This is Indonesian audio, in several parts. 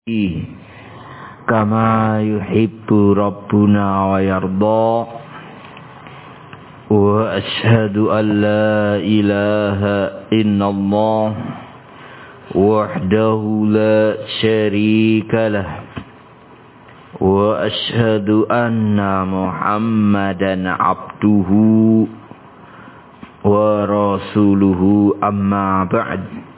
kama yuhibbu rabbuna wa yarda wa ashhadu an la ilaha illallah wahdahu la syarika lah wa ashhadu anna muhammadan abduhu wa rasuluhu amma ba'd.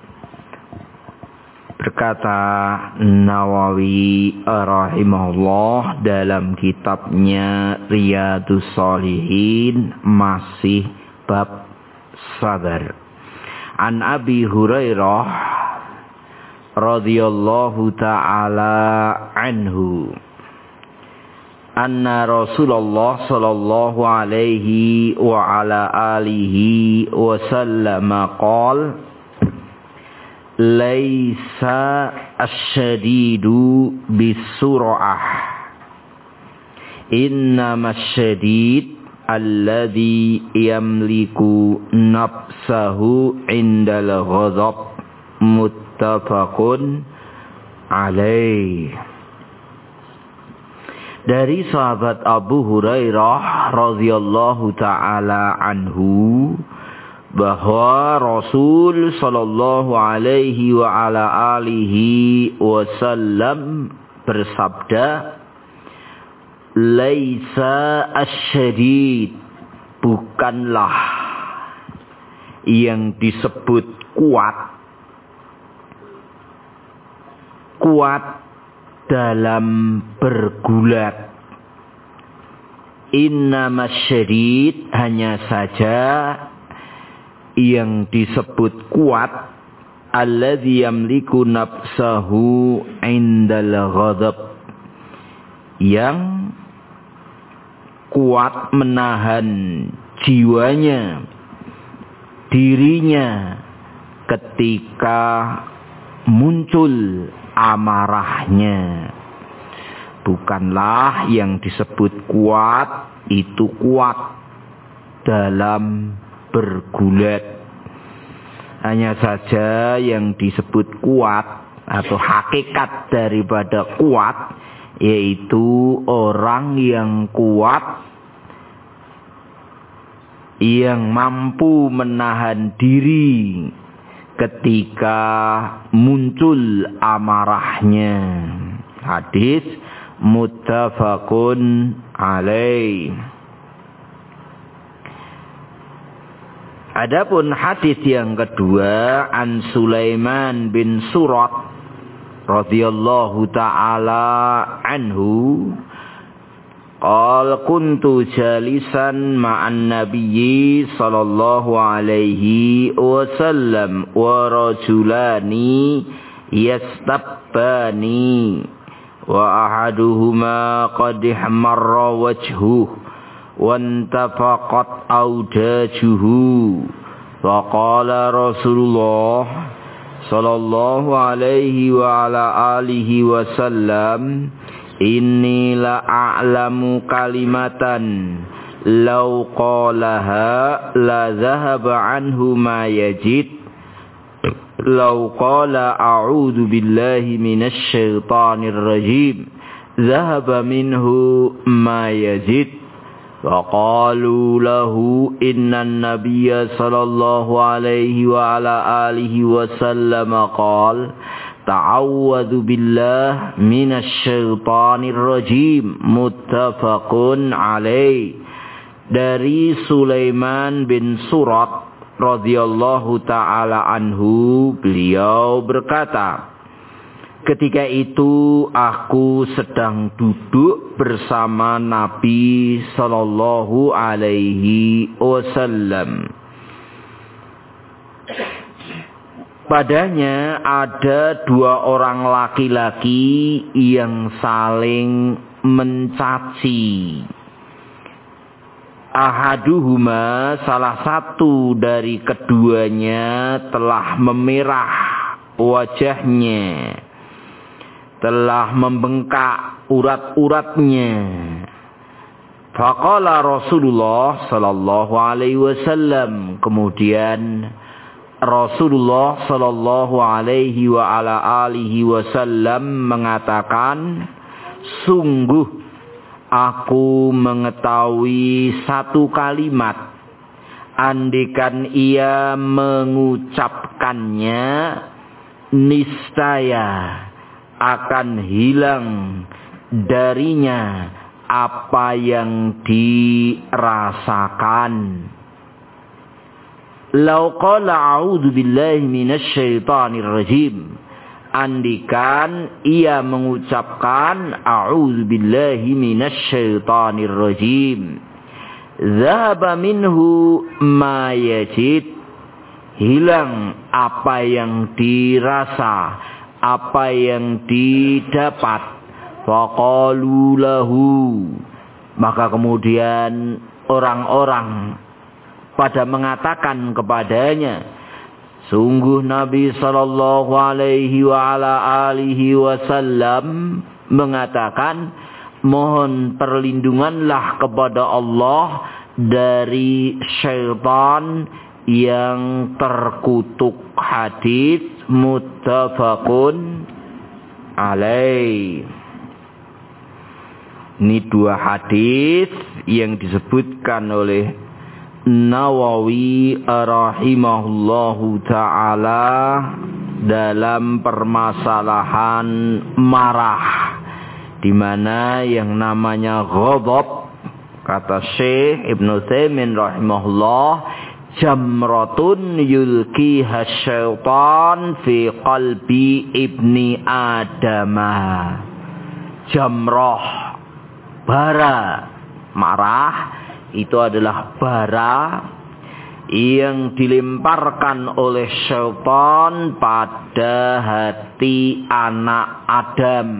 Berkata Nawawi rahimahullah dalam kitabnya Riyadhus Shalihin, masih bab sabar. An Abi Hurairah radhiyallahu ta'ala anhu anna Rasulullah sallallahu alaihi wa ala alihi wa sallam qala laisa asyadidu bisur'ah innama asyadid alladhi yamliku nafsahu indal ghadab muttafaqun alaih. Dari sahabat Abu Hurairah radhiyallahu ta'ala anhu bahwa Rasul sallallahu alaihi wa ala alihi wasallam bersabda, laisa asyadid, bukanlah yang disebut kuat dalam bergulat. Innamasyadid, hanya saja yang disebut kuat alladzi yamliku nafsahu indal ghadab, yang kuat menahan jiwanya, dirinya ketika muncul amarahnya. Bukanlah yang disebut kuat itu kuat dalam bergulat. Hanya saja yang disebut kuat atau hakikat daripada kuat yaitu orang yang kuat, yang mampu menahan diri ketika muncul amarahnya. Hadis muttafaqun alaih. Adapun hadis yang kedua, an Sulaiman bin Surat radhiyallahu ta'ala anhu qala kuntu jalisan ma'an nabiyyi sallallahu alaihi wasallam wa rajulani yastabbani wa ahaduhuma qad ihmarra wajhuhu wantafaqat audajuhu. Faqala Rasulullah sallallahu alaihi wa ala alihi wasallam, inni la a'lamu kalimatan law qalaha la dhahaba anhu ma yajid law qala a'udzu billahi minasy syaithanir rajim dhahaba minhu ma yajid. Faqalu lahu innan nabiyya sallallahu alaihi wa ala alihi wasallam qala ta'awwadhu billah minasy syaithanir rajim muttafaqun alaih. Dari Sulaiman bin Surat radhiyallahu ta'ala anhu, beliau berkata, ketika itu aku sedang duduk bersama Nabi sallallahu alaihi wasallam. Padanya ada dua orang laki-laki yang saling mencaci. Ahaduhuma, salah satu dari keduanya telah memerah wajahnya, telah membengkak urat-uratnya. Faqala Rasulullah sallallahu alaihi wasallam, kemudian Rasulullah sallallahu alaihi wa ala alihi wasallam mengatakan, sungguh aku mengetahui satu kalimat, andikan ia mengucapkannya, niscaya akan hilang darinya apa yang dirasakan. Lau qala a'udzu billahi minasy syaithanir rajim, andikan ia mengucapkan a'udzu billahi minasy syaithanir rajim, zahaba minhu ma yajid, hilang apa yang dirasa, apa yang didapat. Faqalu lahu, maka kemudian orang-orang pada mengatakan kepadanya, sungguh Nabi sallallahu alaihi wa ala alihi wasallam mengatakan, mohon perlindunganlah kepada Allah dari syaitan yang terkutuk. Hadis muttafaqun alaih. Ini dua hadis yang disebutkan oleh Nawawi rahimahullahu ta'ala dalam permasalahan marah, di mana yang namanya ghadab, kata Syekh Ibnu Utsaimin rahimahullah, jamratun yulqiha syaitan fi qalbi ibni adamah. Jamrah, bara, marah itu adalah bara yang dilemparkan oleh syaitan pada hati anak Adam.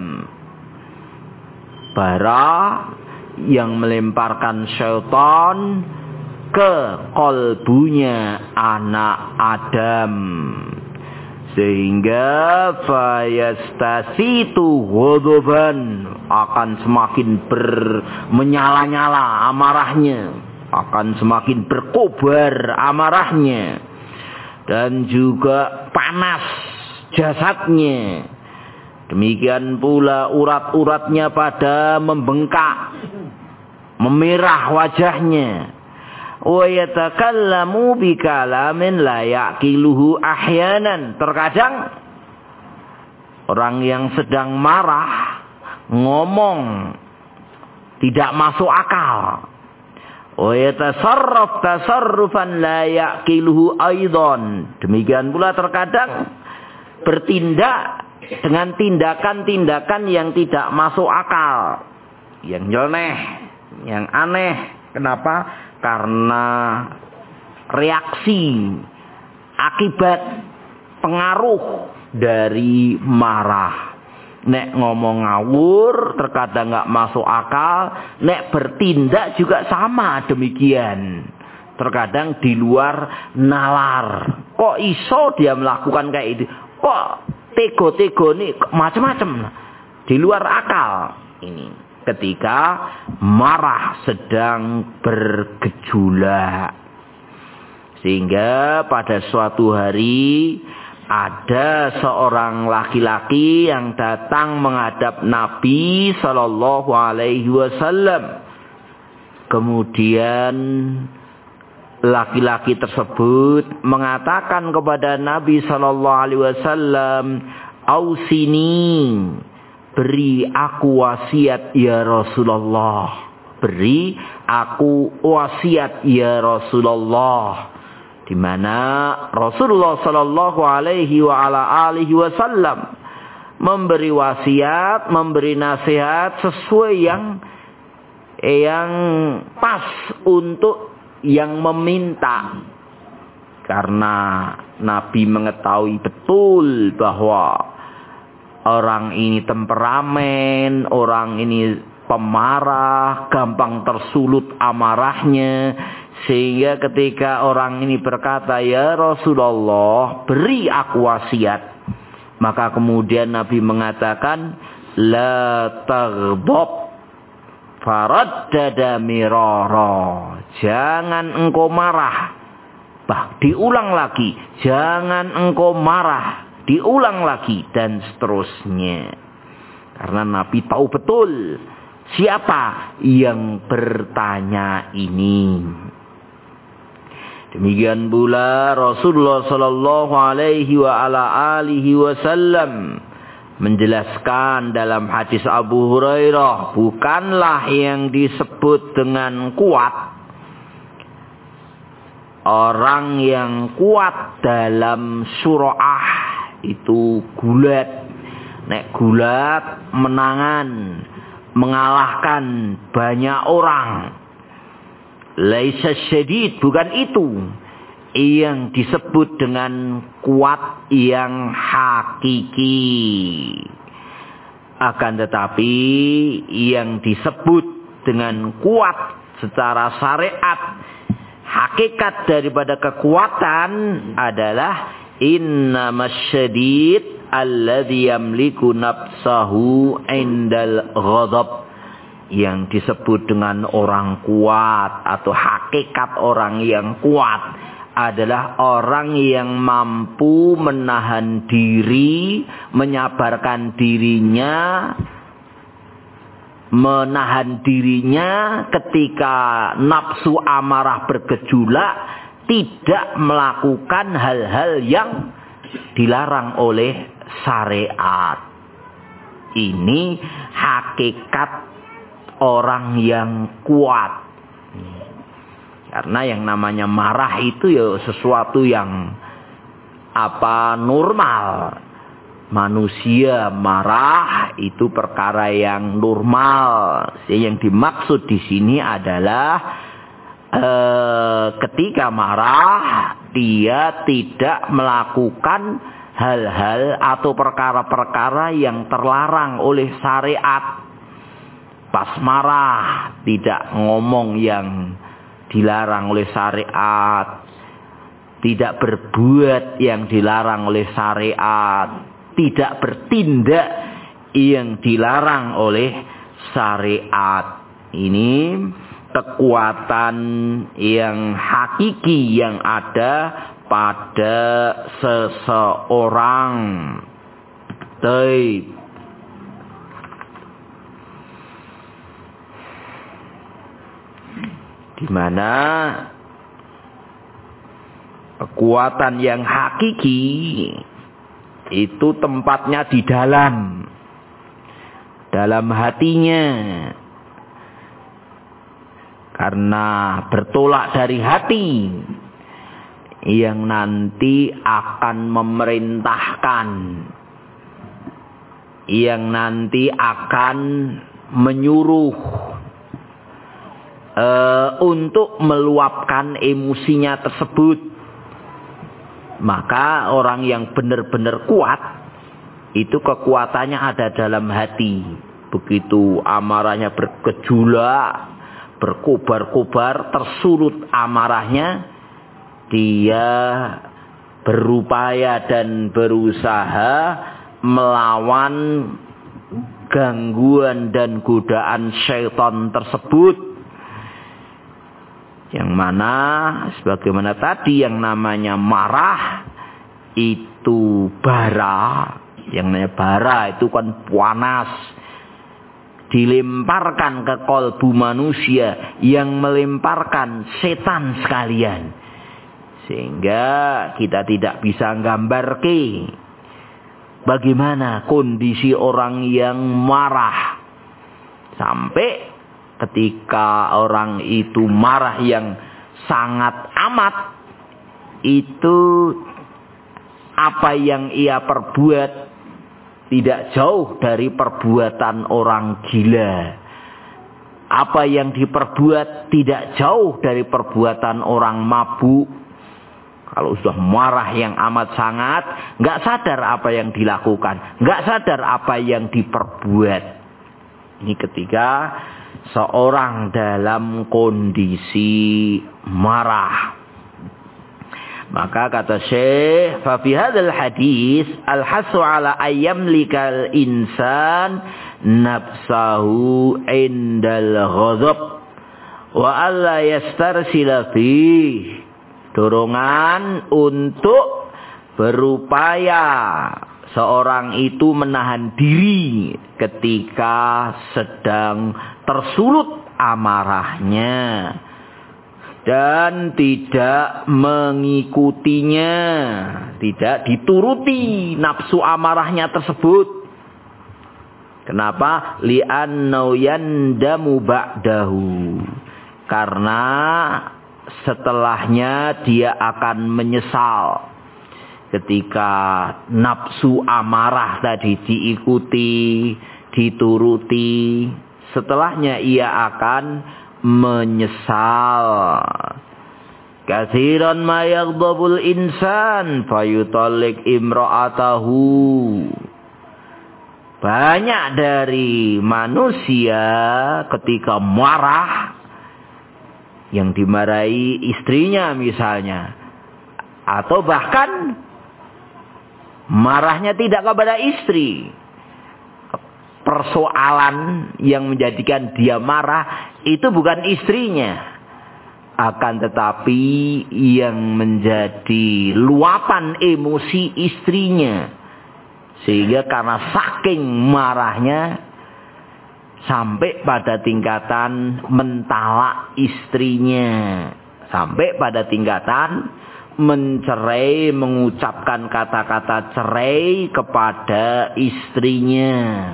Bara yang melemparkan syaitan ke kalbunya anak Adam, sehingga fayastasitu ghadaban, akan semakin menyala-nyala amarahnya, akan semakin berkobar amarahnya, dan juga panas jasadnya. Demikian pula urat-uratnya pada membengkak, memerah wajahnya. Wa yatakallamu bikalamin la yaqiluhu ahyanan. Terkadang orang yang sedang marah ngomong tidak masuk akal. Wa yatasarraf tasarrufan la yaqiluhu aidan. Demikian pula terkadang bertindak dengan tindakan-tindakan yang tidak masuk akal, yang nyeleneh, yang aneh. Kenapa? Karena reaksi akibat pengaruh dari marah. Nek ngomong ngawur terkadang nggak masuk akal, nek bertindak juga sama demikian. Terkadang di luar nalar. Kok iso dia melakukan kayak itu? Kok tego-tego nih macam-macam, di luar akal ini. Ketika marah sedang bergejolak, sehingga pada suatu hari ada seorang laki-laki yang datang menghadap Nabi Sallallahu Alaihi Wasallam. Kemudian laki-laki tersebut mengatakan kepada Nabi Sallallahu Alaihi Wasallam, "Ausini, beri aku wasiat ya Rasulullah. Beri aku wasiat ya Rasulullah." Di mana Rasulullah Sallallahu Alaihi Wasallam memberi wasiat, memberi nasihat sesuai yang pas untuk yang meminta. Karena Nabi mengetahui betul bahwa orang ini temperamen, orang ini pemarah, gampang tersulut amarahnya. Sehingga ketika orang ini berkata, "Ya Rasulullah, beri aku wasiat." Maka kemudian Nabi mengatakan, "La taghdab." Faraddada mirara. Jangan engkau marah. diulang lagi, jangan engkau marah, diulang lagi, dan seterusnya. Karena Nabi tahu betul siapa yang bertanya ini. Demikian pula Rasulullah sallallahu alaihi wa ala alihi wasallam menjelaskan dalam hadis Abu Hurairah, bukanlah yang disebut dengan kuat orang yang kuat dalam surah itu gulat. Nek gulat menangan, mengalahkan banyak orang. Laisa syadid, bukan itu yang disebut dengan kuat yang hakiki. Akan tetapi yang disebut dengan kuat secara syariat, hakikat daripada kekuatan adalah innamasyadid alladzi yamliku nafsahu indal ghadab. Yang disebut dengan orang kuat atau hakikat orang yang kuat adalah orang yang mampu menahan diri, menyabarkan dirinya, menahan dirinya ketika nafsu amarah bergejolak, tidak melakukan hal-hal yang dilarang oleh syariat. Ini hakikat orang yang kuat. Karena yang namanya marah itu ya sesuatu yang normal. Manusia marah itu perkara yang normal. Yang dimaksud di sini adalah ketika marah dia tidak melakukan hal-hal atau perkara-perkara yang terlarang oleh syariat. Pas marah tidak ngomong yang dilarang oleh syariat, tidak berbuat yang dilarang oleh syariat, tidak bertindak yang dilarang oleh syariat. Ini kekuatan yang hakiki yang ada pada seseorang. Baik. Di mana kekuatan yang hakiki itu tempatnya di dalam hatinya. Karena bertolak dari hati yang nanti akan memerintahkan, yang nanti akan menyuruh untuk meluapkan emosinya tersebut. Maka orang yang benar-benar kuat itu kekuatannya ada dalam hati. Begitu amarahnya bergejolak, berkobar-kobar, tersulut amarahnya, dia berupaya dan berusaha melawan gangguan dan godaan syaitan tersebut. Yang mana sebagaimana tadi yang namanya marah itu bara. Yang namanya bara itu kan panas. Dilemparkan ke kalbu manusia, yang melemparkan setan sekalian. Sehingga kita tidak bisa gambarkan bagaimana kondisi orang yang marah. Sampai ketika orang itu marah yang sangat amat, itu apa yang ia perbuat tidak jauh dari perbuatan orang gila. Apa yang diperbuat tidak jauh dari perbuatan orang mabuk. Kalau sudah marah yang amat sangat, nggak sadar apa yang dilakukan, nggak sadar apa yang diperbuat. Ini ketika seorang dalam kondisi marah. Maka kata Syekh, fa fi hadzal hadis al-hasu ala ayyamlikal insan nafsahu indal ghadab wa alla yastarsila fi. dorongan untuk berupaya seorang itu menahan diri ketika sedang tersulut amarahnya dan tidak mengikutinya, tidak dituruti nafsu amarahnya tersebut. Kenapa? Li'annau yandamu ba'dahu. Karena setelahnya dia akan menyesal. Ketika nafsu amarah tadi diikuti, dituruti, setelahnya ia akan menyesal. Katsiran ma yaghdabul insan fayutallik imra'atahu. Banyak dari manusia ketika marah, yang dimarahi istrinya misalnya, atau bahkan marahnya tidak kepada istri. Persoalan yang menjadikan dia marah itu bukan istrinya, akan tetapi yang menjadi luapan emosi istrinya. Sehingga karena saking marahnya sampai pada tingkatan mentalak istrinya, sampai pada tingkatan mencerai, mengucapkan kata-kata cerai kepada istrinya.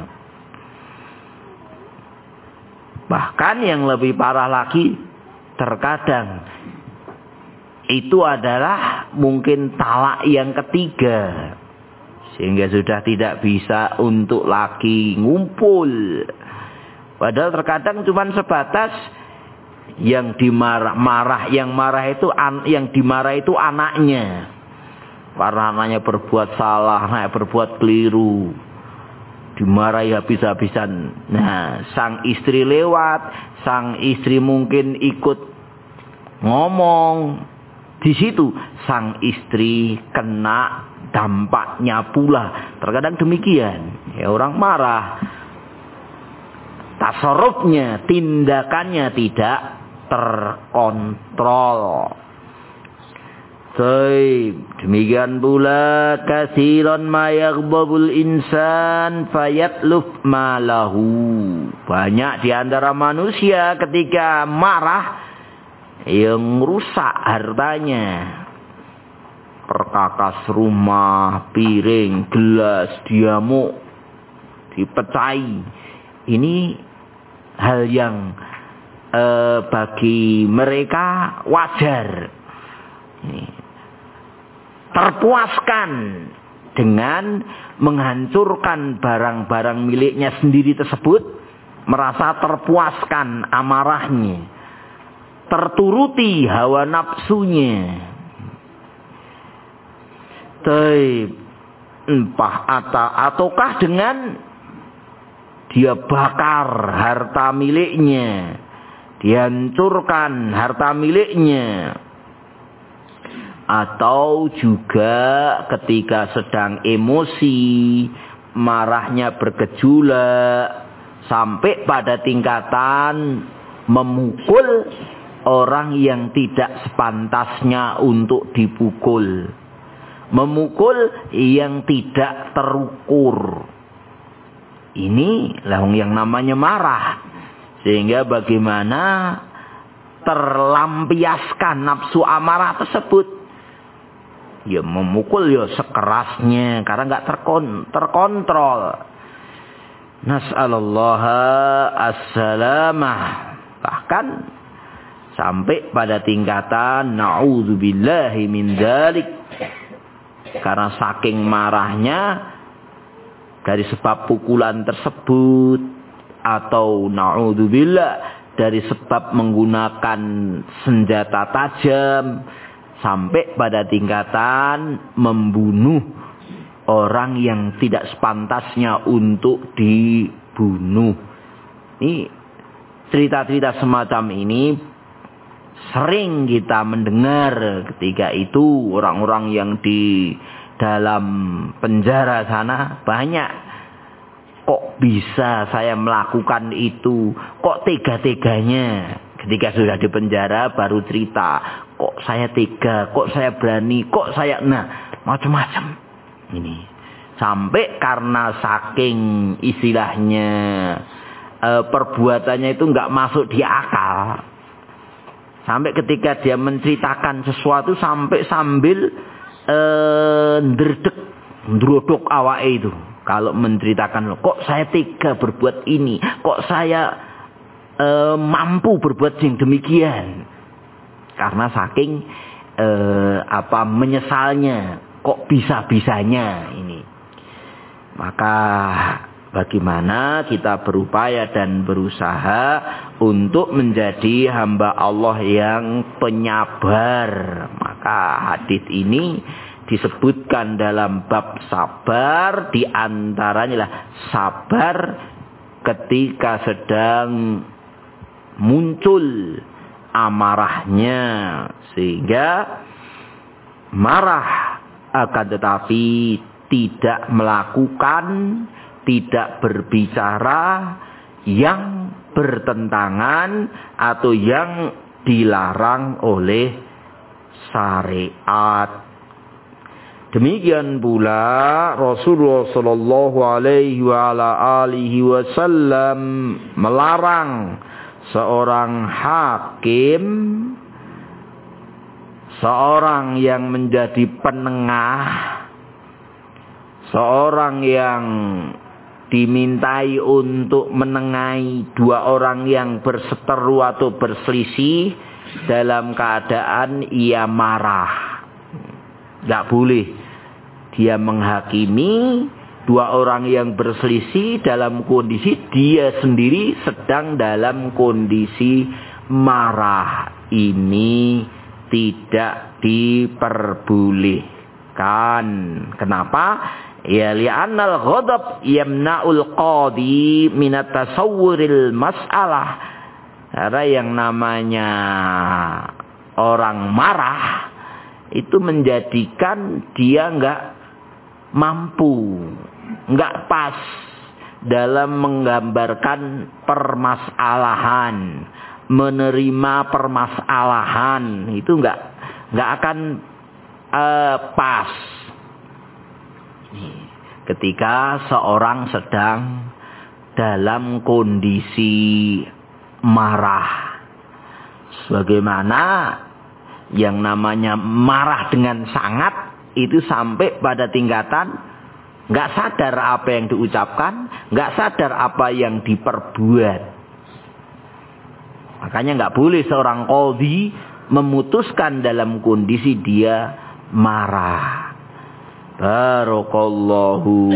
Bahkan yang lebih parah lagi, terkadang itu adalah mungkin talak yang ketiga, sehingga sudah tidak bisa untuk lagi ngumpul. Padahal terkadang cuma sebatas yang yang dimarah itu anaknya. Karena anaknya berbuat salah, anaknya berbuat keliru, dimarahi habis-habisan. Nah, sang istri lewat, sang istri mungkin ikut ngomong. Di situ sang istri kena dampaknya pula. Terkadang demikian. Ya, orang marah, tasarrufnya, tindakannya tidak terkontrol. Demikian pula katsiran ma yaghdabul insan fayatluf malahu. Banyak di antara manusia ketika marah yang rusak hartanya. Perkakas rumah, piring, gelas, diamuk, dipecahi. Ini hal yang bagi mereka wajar. Terpuaskan dengan menghancurkan barang-barang miliknya sendiri tersebut, merasa terpuaskan amarahnya, terturuti hawa nafsunya. Ataukah dengan dia bakar harta miliknya, dihancurkan harta miliknya. Atau juga ketika sedang emosi, marahnya bergejolak sampai pada tingkatan memukul orang yang tidak sepantasnya untuk dipukul, memukul yang tidak terukur. Ini lah yang namanya marah. Sehingga bagaimana terlampiaskan nafsu amarah tersebut. Ya memukul ya sekerasnya karena enggak terkontrol. Nas'alullaha as-salamah. Bahkan sampai pada tingkatan na'udzubillahi min dzalik. Karena saking marahnya dari sebab pukulan tersebut, atau na'udzubillah dari sebab menggunakan senjata tajam, sampai pada tingkatan membunuh orang yang tidak sepantasnya untuk dibunuh. Ini cerita-cerita semacam ini sering kita mendengar. Ketika itu orang-orang yang di dalam penjara sana banyak. Kok bisa saya melakukan itu? Kok tega-teganya? Ketika sudah di penjara baru cerita. kok saya tega, kok saya berani, kok saya macam-macam. Ini sampai karena saking istilahnya perbuatannya itu nggak masuk di akal. Sampai ketika dia menceritakan sesuatu sampai sambil ndredeg, ndrodok awake itu. Kalau menceritakan, kok saya tega berbuat ini, kok saya mampu berbuat yang demikian. Karena saking menyesalnya, kok bisa-bisanya ini. Maka bagaimana kita berupaya dan berusaha untuk menjadi hamba Allah yang penyabar. Maka hadits ini disebutkan dalam bab sabar, di antaranya sabar ketika sedang muncul amarahnya, sehingga marah akan tetapi tidak melakukan, tidak berbicara yang bertentangan atau yang dilarang oleh syariat. Demikian pula Rasulullah sallallahu alaihi wasallam melarang seorang hakim, seorang yang menjadi penengah, seorang yang dimintai untuk menengahi dua orang yang berseteru atau berselisih dalam keadaan ia marah. Tidak boleh dia menghakimi dua orang yang berselisih dalam kondisi dia sendiri sedang dalam kondisi marah. Ini tidak diperbolehkan. Kenapa? Ya li'annal ghadab yamna'ul qadi minat tasawwuril mas'alah. Karena yang namanya orang marah itu menjadikan dia enggak mampu, enggak pas dalam menggambarkan permasalahan, menerima permasalahan itu enggak akan pas. Ketika seorang sedang dalam kondisi marah, sebagaimana yang namanya marah dengan sangat itu sampai pada tingkatan nggak sadar apa yang diucapkan, nggak sadar apa yang diperbuat. Makanya nggak boleh seorang qadhi memutuskan dalam kondisi dia marah. Barakallahu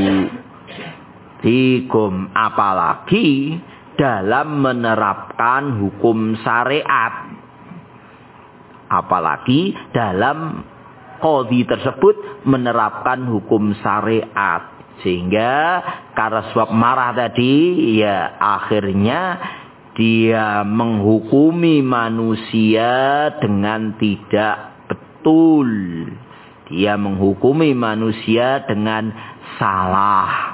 fikum. Apalagi dalam menerapkan hukum syariat, apalagi dalam qadhi tersebut menerapkan hukum syariat, sehingga karena sebab marah tadi ya akhirnya dia menghukumi manusia dengan tidak betul. Dia menghukumi manusia dengan salah.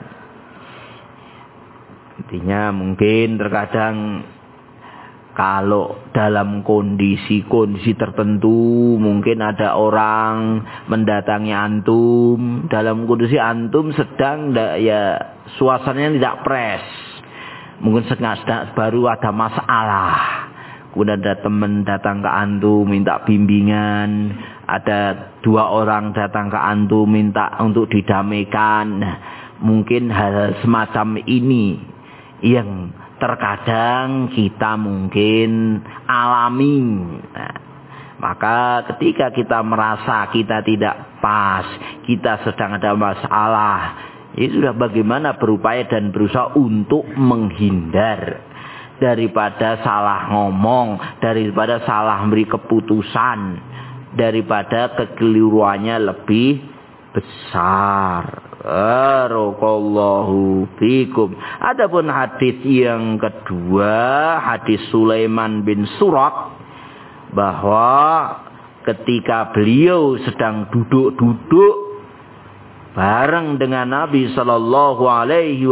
Intinya mungkin terkadang kalau dalam kondisi tertentu mungkin ada orang mendatangi antum dalam kondisi antum sedang ya suasananya tidak pres. Mungkin sedang baru ada masalah. Kemudian ada teman datang ke antum minta bimbingan, ada dua orang datang ke antum minta untuk didamaikan. Nah, mungkin hal semacam ini yang terkadang kita mungkin alami. Nah, maka ketika kita merasa kita tidak pas, kita sedang ada masalah, ya sudah bagaimana berupaya dan berusaha untuk menghindar daripada salah ngomong, daripada salah memberi keputusan, daripada kekeliruannya lebih besar. Barakallahu fikum. Adapun hadis yang kedua, hadis Sulaiman bin Surat, bahwa ketika beliau sedang duduk-duduk bareng dengan Nabi sallallahu alaihi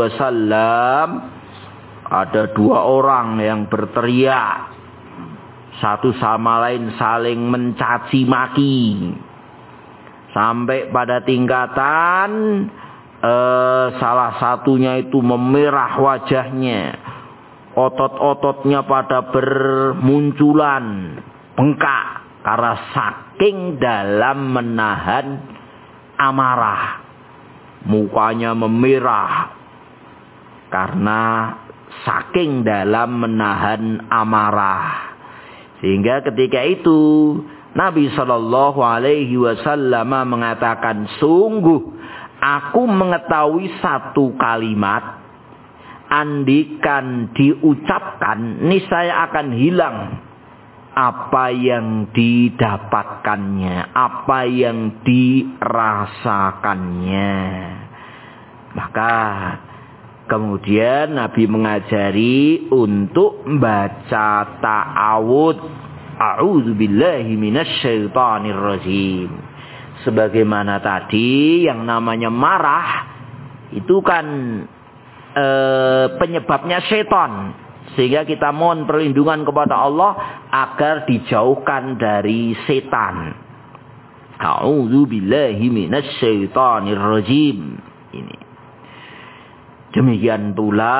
wasallam, ada dua orang yang berteriak satu sama lain saling mencaci maki. Sampai pada tingkatan salah satunya itu memerah wajahnya. Otot-ototnya pada bermunculan, bengkak. Karena saking dalam menahan amarah. Mukanya memerah. Karena saking dalam menahan amarah. Sehingga ketika itu Nabi SAW mengatakan, sungguh aku mengetahui satu kalimat, andikan diucapkan niscaya akan hilang apa yang didapatkannya, apa yang dirasakannya. Maka kemudian Nabi mengajari untuk membaca ta'awudz, a'udzubillahi minasyaitonir rajim. Sebagaimana tadi yang namanya marah itu kan penyebabnya setan. Sehingga kita mohon perlindungan kepada Allah agar dijauhkan dari setan. A'udzubillahi minasyaitonir rajim. Ini. Demikian pula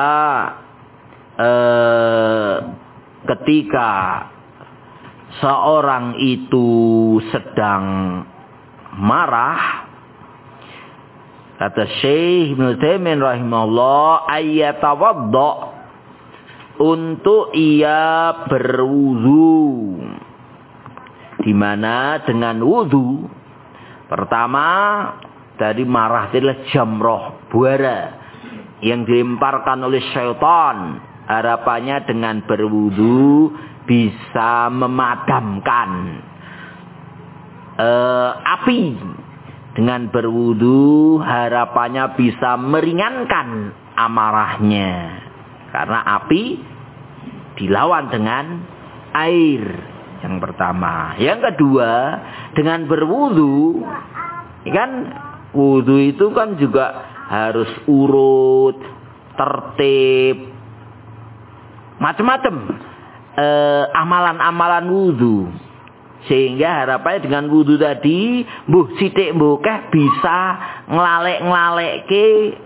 ketika seorang itu sedang marah, kata Syekh Ibnu Taimiyah rahimahullah, ayyatawadda, untuk ia berwudu. Di mana dengan wudu pertama dari marah adalah jamroh buara yang dilemparkan oleh syaitan. Harapannya dengan berwudu bisa memadamkan api. Dengan berwudu harapannya bisa meringankan amarahnya. Karena api dilawan dengan air. Yang pertama. Yang kedua, dengan berwudu, kan wudu itu kan juga harus urut, tertib, macam-macam amalan-amalan wudu. Sehingga harapannya dengan wudu tadi, mbuh sithik mbuh keh bisa nglalek-nglaleke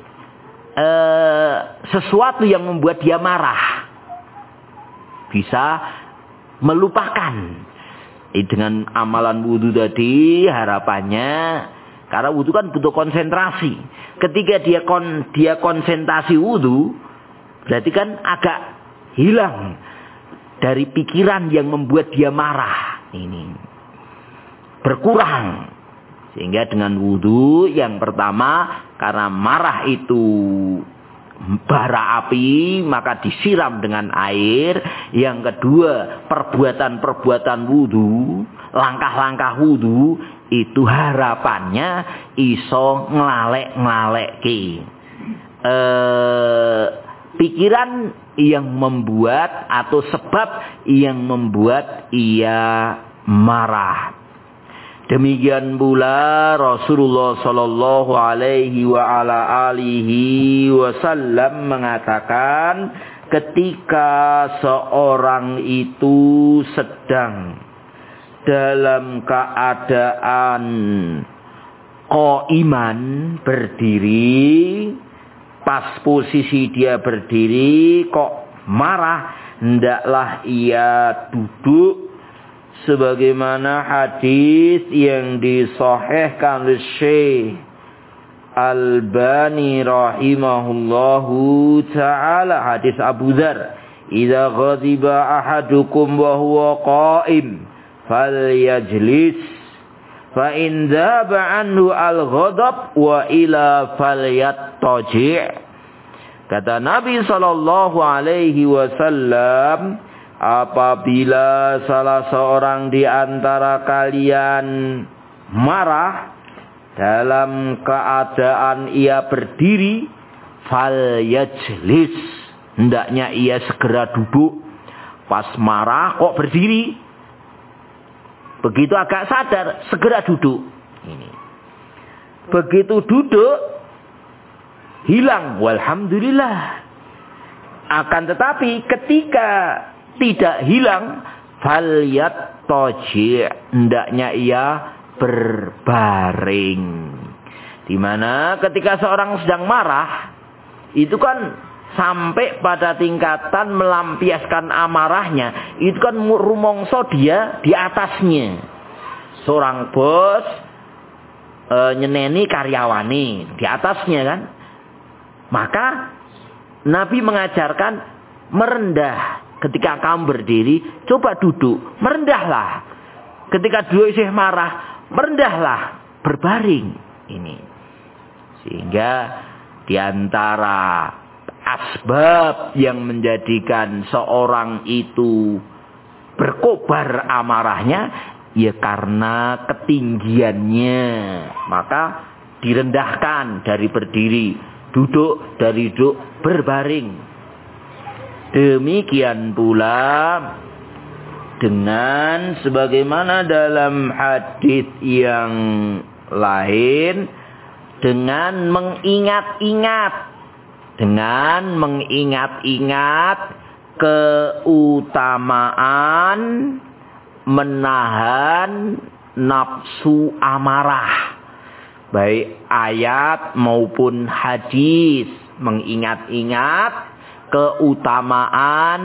sesuatu yang membuat dia marah. Bisa melupakan. Dengan amalan wudu tadi harapannya, karena wudu kan butuh konsentrasi. Ketika dia konsentrasi wudu, berarti kan agak hilang dari pikiran yang membuat dia marah. Ini berkurang. Sehingga dengan wudu yang pertama, karena marah itu bara api, maka disiram dengan air. Yang kedua, perbuatan-perbuatan wudu, langkah-langkah wudu, itu harapannya iso nglalek-nglaleki pikiran yang membuat atau sebab yang membuat ia marah. Demikian pula Rasulullah sallallahu alaihi wa ala alihi wasallam mengatakan, ketika seorang itu sedang dalam keadaan qaiman, berdiri, pas posisi dia berdiri kok marah, hendaklah ia duduk. Sebagaimana hadis yang disahihkan oleh Syekh Albani rahimahullahu ta'ala, hadis Abu Dzar, idza ghadiba ahadukum wa huwa qa'im falyajlis fa in dhaba anhu al-ghadab wa ila falyattaji'. Kata Nabi sallallahu alaihi wasallam, apabila salah seorang di antara kalian marah dalam keadaan ia berdiri, falyajlis, hendaknya ia segera duduk. Pas marah kok berdiri, begitu agak sadar segera duduk. Ini. Begitu duduk hilang, walhamdulillah. Akan tetapi ketika tidak hilang, falyattaji', hendaknya ia berbaring. Di mana ketika seorang sedang marah, itu kan sampai pada tingkatan melampiaskan amarahnya, itu kan rumongso dia di atasnya. Seorang bos nyeneni karyawani di atasnya kan. Maka Nabi mengajarkan merendah. Ketika kamu berdiri, coba duduk, merendahlah. Ketika dua isih marah, merendahlah, berbaring. Ini. Sehingga di antara asbab yang menjadikan seorang itu berkobar amarahnya, ya karena ketinggiannya. Maka direndahkan dari berdiri, duduk dari duduk, berbaring. Demikian pula dengan sebagaimana dalam hadis yang lain, dengan mengingat-ingat keutamaan menahan nafsu amarah, baik ayat maupun hadis. Mengingat-ingat keutamaan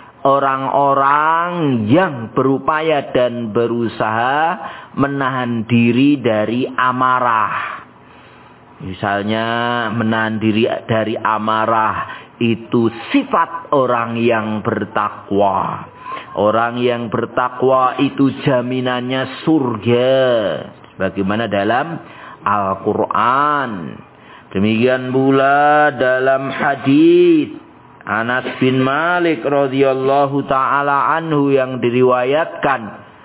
orang-orang yang berupaya dan berusaha menahan diri dari amarah. Misalnya menahan diri dari amarah itu sifat orang yang bertakwa. Orang yang bertakwa itu jaminannya surga. Bagaimana dalam Al-Quran. Demikian pula dalam hadis Anas bin Malik radhiyallahu taala anhu yang diriwayatkan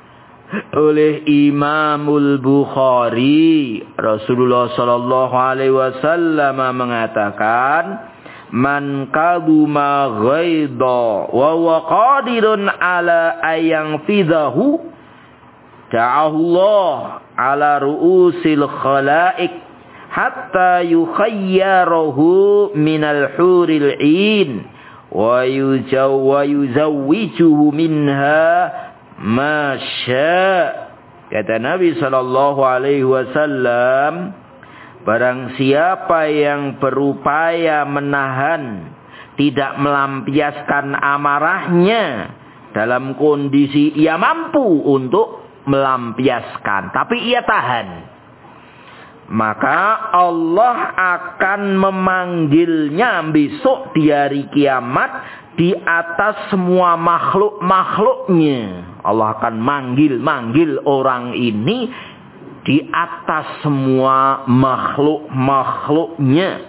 oleh Imamul Bukhari, Rasulullah sallallahu alaihi wasallam mengatakan, "Man kaduma ghaidha wa huwa qadirun ala ayang fidahu, da'ahu Allah ala ru'usil khalaik hatta yukhayyarahu minal huril 'in wa yuzawwijuhu minha ma syaa." Kata Nabi sallallahu alaihi wasallam, barang siapa yang berupaya menahan, tidak melampiaskan amarahnya dalam kondisi ia mampu untuk melampiaskan, tapi ia tahan, maka Allah akan memanggilnya besok di hari kiamat di atas semua makhluk-makhluknya. Allah akan manggil orang ini di atas semua makhluk-makhluknya.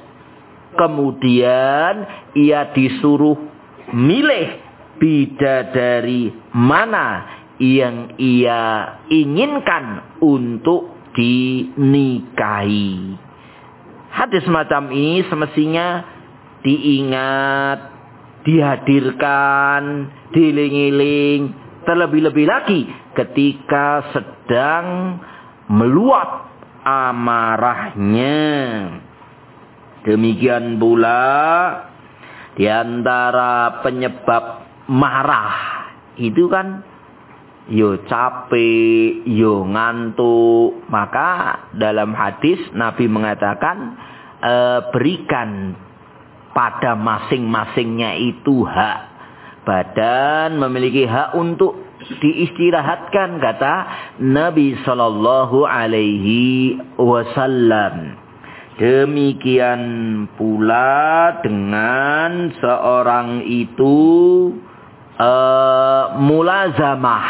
Kemudian ia disuruh milih bidadari mana yang ia inginkan untuk dinikahi. Hadis semacam ini semestinya diingat, dihadirkan, diiling-iling, terlebih-lebih lagi ketika sedang meluap amarahnya. Demikian pula di antara penyebab marah itu kan yo capek, yo ngantuk. Maka dalam hadis Nabi mengatakan, berikan pada masing-masingnya itu hak. Badan memiliki hak untuk diistirahatkan, kata Nabi sallallahu alaihi wasallam. Demikian pula dengan seorang itu mulazamah,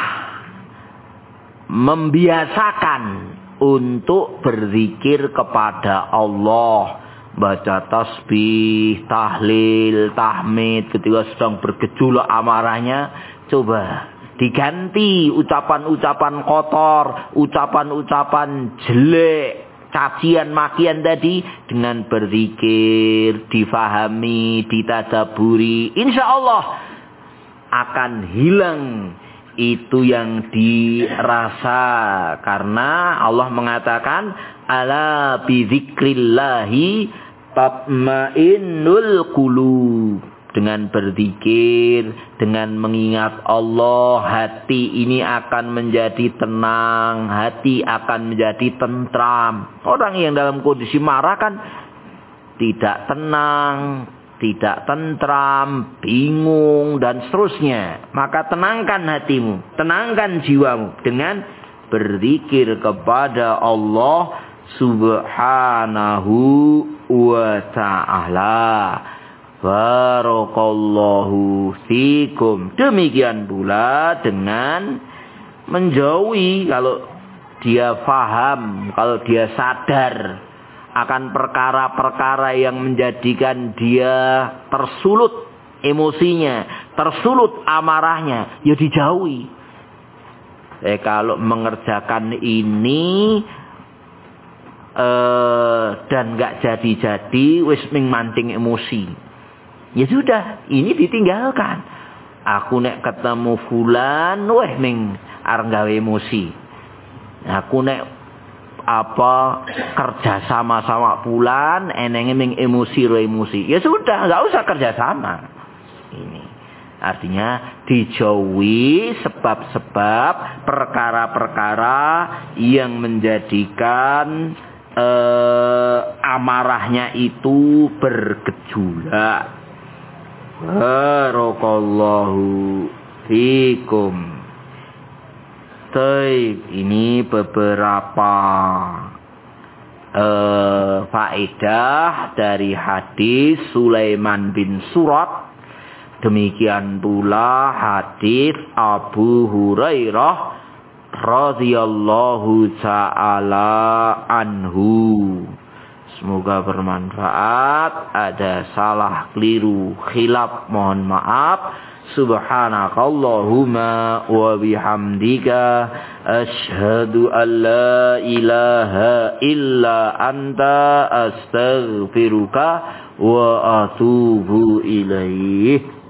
membiasakan untuk berzikir kepada Allah, baca tasbih, tahlil, tahmid ketika sedang bergejolak amarahnya. Coba diganti ucapan-ucapan kotor, ucapan-ucapan jelek, cacian makian tadi dengan berzikir, difahami, ditadaburi. Insya Allah akan hilang itu yang dirasa, karena Allah mengatakan ala bi dzikrillahi tatmainnul qulub. dengan berzikir, dengan mengingat Allah, hati ini akan menjadi tenang, hati akan menjadi tentram. Orang yang dalam kondisi marah kan tidak tenang, tidak tentram, bingung, dan seterusnya. Maka tenangkan hatimu, tenangkan jiwamu dengan berzikir kepada Allah Subhanahu wa ta'ala. Barakallahu fikum. Demikian pula dengan menjauhi, kalau dia faham, kalau dia sadar akan perkara-perkara yang menjadikan dia tersulut emosinya, tersulut amarahnya, ya dijauhi. Kalau mengerjakan ini dan gak jadi-jadi, wis ming manting emosi. Ya sudah, ini ditinggalkan. Aku nek ketemu fulan, weh ming arep gawe emosi. Aku nek kerja sama fulan, enenge ming emosi. Ya sudah, enggak usah kerja sama. Ini artinya dijauhi sebab-sebab perkara-perkara yang menjadikan amarahnya itu bergejolak. Barakallahu fikum. Ini beberapa faedah dari hadis Sulaiman bin Surat. Demikian pula hadis Abu Hurairah radhiyallahu ta'ala anhu. Semoga bermanfaat. Ada salah, keliru, khilaf, mohon maaf. Subhanakallahumma wa bihamdika asyhadu an la ilaha illa anta astaghfiruka wa atubu ilaih.